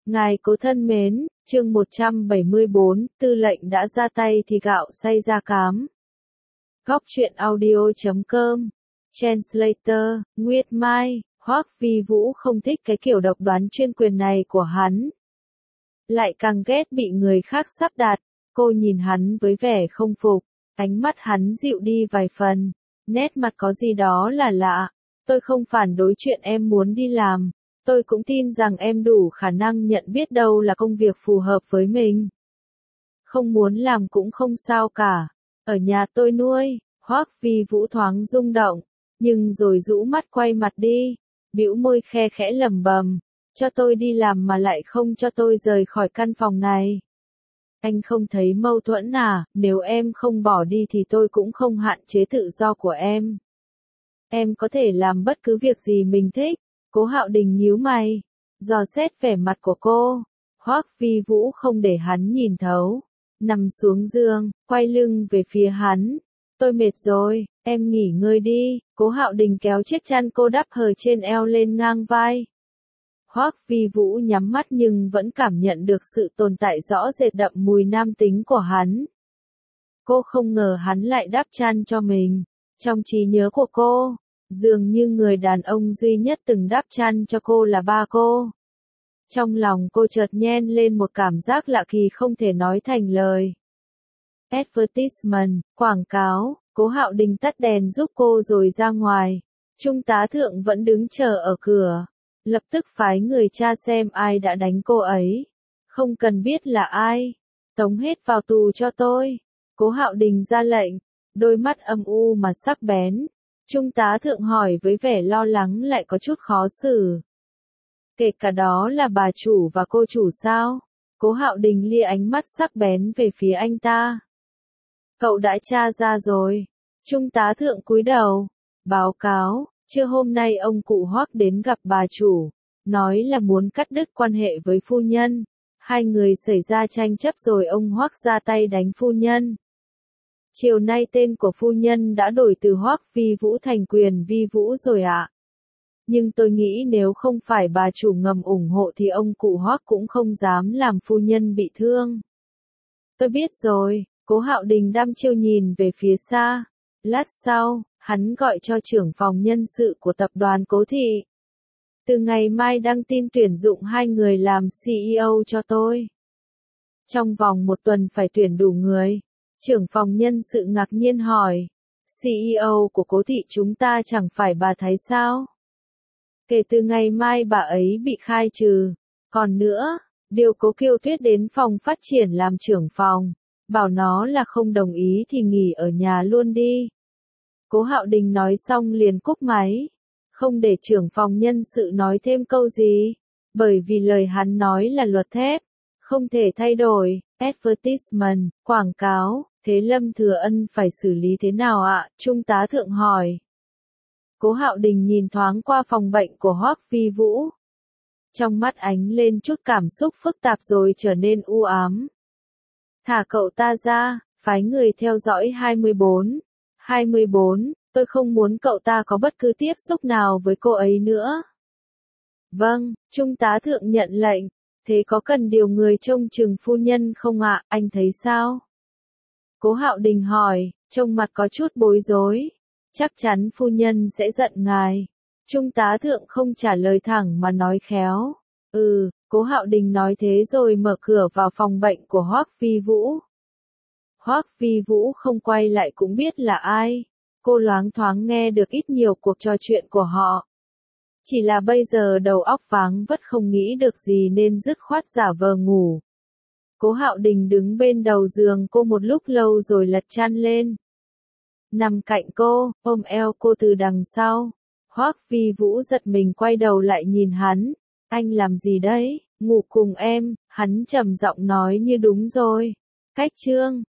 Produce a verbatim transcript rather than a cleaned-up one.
Ngài cố thân mến, chương một trăm bảy mươi tư, tư lệnh đã ra tay thì gạo xay ra cám. Góc truyện audio chấm com. Translator, Nguyệt Mai, Hoắc Vi Vũ không thích cái kiểu độc đoán chuyên quyền này của hắn. Lại càng ghét bị người khác sắp đặt, cô nhìn hắn với vẻ không phục, ánh mắt hắn dịu đi vài phần, nét mặt có gì đó là lạ. Tôi không phản đối chuyện em muốn đi làm. Tôi cũng tin rằng em đủ khả năng nhận biết đâu là công việc phù hợp với mình. Không muốn làm cũng không sao cả. Ở nhà tôi nuôi. Hoắc Vi Vũ thoáng rung động, nhưng rồi rũ mắt quay mặt đi, bĩu môi khe khẽ lẩm bẩm, cho tôi đi làm mà lại không cho tôi rời khỏi căn phòng này. Anh không thấy mâu thuẫn à? Nếu em không bỏ đi thì tôi cũng không hạn chế tự do của em. Em có thể làm bất cứ việc gì mình thích. Cố Hạo Đình nhíu mày, dò xét vẻ mặt của cô. Hoắc Vi Vũ không để hắn nhìn thấu, nằm xuống giường, quay lưng về phía hắn. Tôi mệt rồi, em nghỉ ngơi đi. Cố Hạo Đình kéo chiếc chăn cô đắp hở trên eo lên ngang vai. Hoắc Vi Vũ nhắm mắt nhưng vẫn cảm nhận được sự tồn tại rõ rệt đậm mùi nam tính của hắn. Cô không ngờ hắn lại đắp chăn cho mình. Trong trí nhớ của cô, dường như người đàn ông duy nhất từng đắp chăn cho cô là ba cô. Trong lòng cô chợt nhen lên một cảm giác lạ kỳ không thể nói thành lời. Advertisement, quảng cáo. Cố Hạo Đình tắt đèn giúp cô rồi ra ngoài. Trung tá thượng vẫn đứng chờ ở cửa. Lập tức phái người tra xem ai đã đánh cô ấy. Không cần biết là ai. Tống hết vào tù cho tôi. Cố Hạo Đình ra lệnh. Đôi mắt âm u mà sắc bén. Trung tá thượng hỏi với vẻ lo lắng lại có chút khó xử. Kể cả đó là bà chủ và cô chủ sao? Cố Hạo Đình lia ánh mắt sắc bén về phía anh ta. Cậu đã tra ra rồi. Trung tá thượng cúi đầu. Báo cáo, trưa hôm nay ông cụ Hoắc đến gặp bà chủ. Nói là muốn cắt đứt quan hệ với phu nhân. Hai người xảy ra tranh chấp rồi ông Hoắc ra tay đánh phu nhân. Chiều nay tên của phu nhân đã đổi từ Hoắc Vi Vũ thành Quyền Vi Vũ rồi ạ. Nhưng tôi nghĩ nếu không phải bà chủ ngầm ủng hộ thì ông cụ Hoắc cũng không dám làm phu nhân bị thương. Tôi biết rồi. Cố Hạo Đình đăm chiêu nhìn về phía xa. Lát sau, hắn gọi cho trưởng phòng nhân sự của tập đoàn Cố Thị. Từ ngày mai đăng tin tuyển dụng hai người làm xê e ô cho tôi. Trong vòng một tuần phải tuyển đủ người. Trưởng phòng nhân sự ngạc nhiên hỏi. xê e ô của Cố Thị chúng ta chẳng phải bà Thái sao? Kể từ ngày mai bà ấy bị khai trừ. Còn nữa, điều Cố Kiêu Tuyết đến phòng phát triển làm trưởng phòng. Bảo nó là không đồng ý thì nghỉ ở nhà luôn đi. Cố Hạo Đình nói xong liền cúp máy. Không để trưởng phòng nhân sự nói thêm câu gì. Bởi vì lời hắn nói là luật thép. Không thể thay đổi. Advertisement, quảng cáo. Thế Lâm Thừa Ân phải xử lý thế nào ạ? Trung tá thượng hỏi. Cố Hạo Đình nhìn thoáng qua phòng bệnh của Hoắc Vi Vũ. Trong mắt ánh lên chút cảm xúc phức tạp rồi trở nên u ám. Thả cậu ta ra, phái người theo dõi hai mươi bốn. hai mươi bốn, tôi không muốn cậu ta có bất cứ tiếp xúc nào với cô ấy nữa. Vâng, Trung tá thượng nhận lệnh. Thế có cần điều người trông chừng phu nhân không ạ? Anh thấy sao? Cố Hạo Đình hỏi, trông mặt có chút bối rối. Chắc chắn phu nhân sẽ giận ngài. Trung tá thượng không trả lời thẳng mà nói khéo. Ừ, Cố Hạo Đình nói thế rồi mở cửa vào phòng bệnh của Hoắc Vi Vũ. Hoắc Vi Vũ không quay lại cũng biết là ai. Cô loáng thoáng nghe được ít nhiều cuộc trò chuyện của họ. Chỉ là bây giờ đầu óc váng vất không nghĩ được gì nên dứt khoát giả vờ ngủ. Cố Hạo Đình đứng bên đầu giường cô một lúc lâu rồi lật chăn lên. Nằm cạnh cô, ôm eo cô từ đằng sau. Hoắc Vi Vũ giật mình quay đầu lại nhìn hắn. Anh làm gì đấy? Ngủ cùng em, hắn trầm giọng nói như đúng rồi. Cách chương.